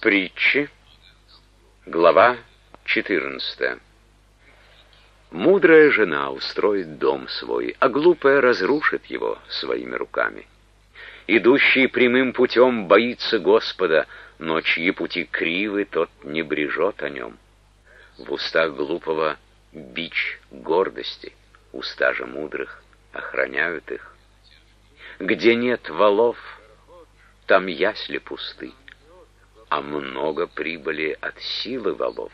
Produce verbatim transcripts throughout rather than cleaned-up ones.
Притчи, глава четырнадцатая. Мудрая жена устроит дом свой, а глупая разрушит его своими руками. Идущий прямым путем боится Господа, но чьи пути кривы, тот не брежет о нем. В устах глупого бич гордости, уста же мудрых охраняют их. Где нет валов, там ясли пусты, а много прибыли от силы валов.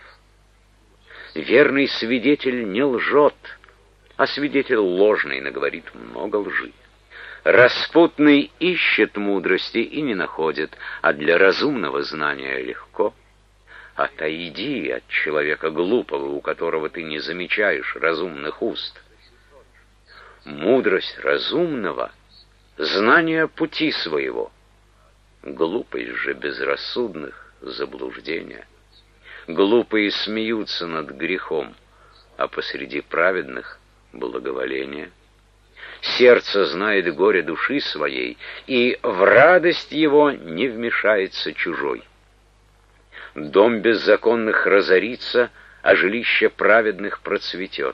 Верный свидетель не лжет, а свидетель ложный наговорит много лжи. Распутный ищет мудрости и не находит, а для разумного знания легко. Отойди от человека глупого, у которого ты не замечаешь разумных уст. Мудрость разумного — знание пути своего. Глупость же безрассудных — заблуждение. Глупые смеются над грехом, а посреди праведных — благоволение. Сердце знает горе души своей, и в радость его не вмешается чужой. Дом беззаконных разорится, а жилище праведных процветет.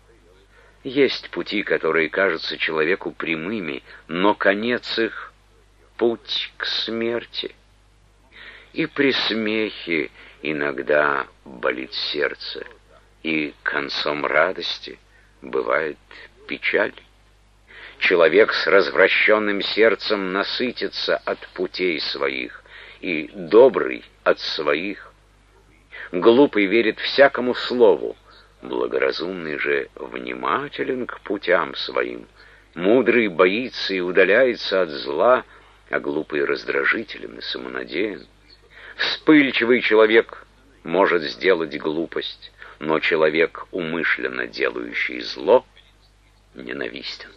Есть пути, которые кажутся человеку прямыми, но конец их — путь к смерти. И при смехе иногда болит сердце, и концом радости бывает печаль. Человек с развращенным сердцем насытится от путей своих, и добрый от своих. Глупый верит всякому слову, благоразумный же внимателен к путям своим. Мудрый боится и удаляется от зла, а глупый раздражителен и самонадеян. Вспыльчивый человек может сделать глупость, но человек, умышленно делающий зло, ненавистен.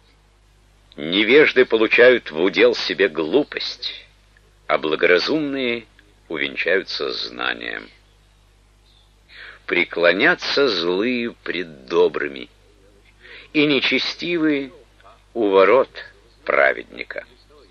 Невежды получают в удел себе глупость, а благоразумные увенчаются знанием. Преклонятся злые пред добрыми, и нечестивые у ворот праведника.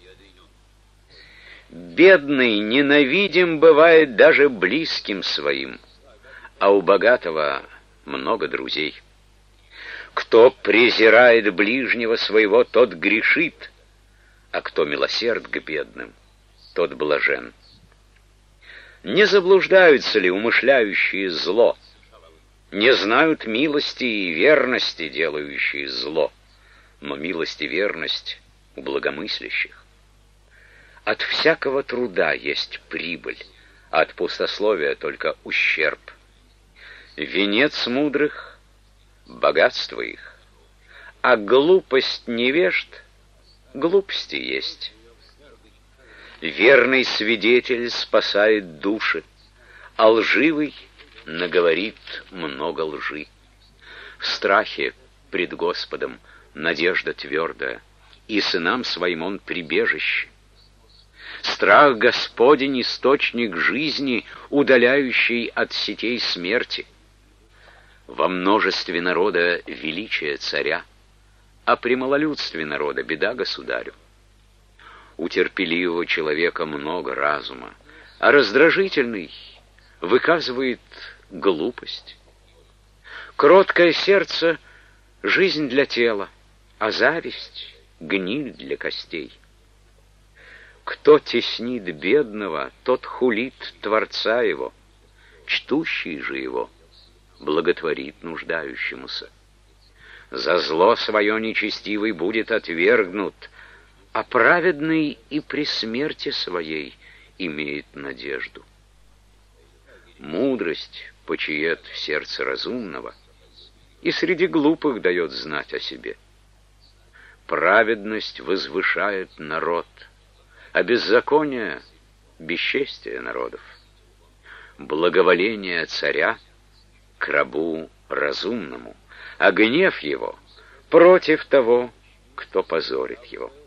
Бедный ненавидим бывает даже близким своим, а у богатого много друзей. Кто презирает ближнего своего, тот грешит, а кто милосерд к бедным, тот блажен. Не заблуждаются ли умышляющие зло? Не знают милости и верности, делающие зло, но милость и верность у благомыслящих. От всякого труда есть прибыль, а от пустословия только ущерб. Венец мудрых — богатство их, а глупость невежд — глупости есть. Верный свидетель спасает души, а лживый наговорит много лжи. В страхе пред Господом надежда твердая, и сынам своим он прибежище. Страх Господень — источник жизни, удаляющий от сетей смерти. Во множестве народа величие царя, а при малолюдстве народа беда государю. У терпеливого человека много разума, а раздражительный выказывает глупость. Кроткое сердце — жизнь для тела, а зависть — гниль для костей. Кто теснит бедного, тот хулит Творца его, чтущий же его благотворит нуждающемуся. За зло свое нечестивый будет отвергнут, а праведный и при смерти своей имеет надежду. Мудрость почиет в сердце разумного и среди глупых дает знать о себе. Праведность возвышает народ, а беззаконие — бесчестие народов. Благоволение царя к рабу разумному, а гнев его против того, кто позорит его.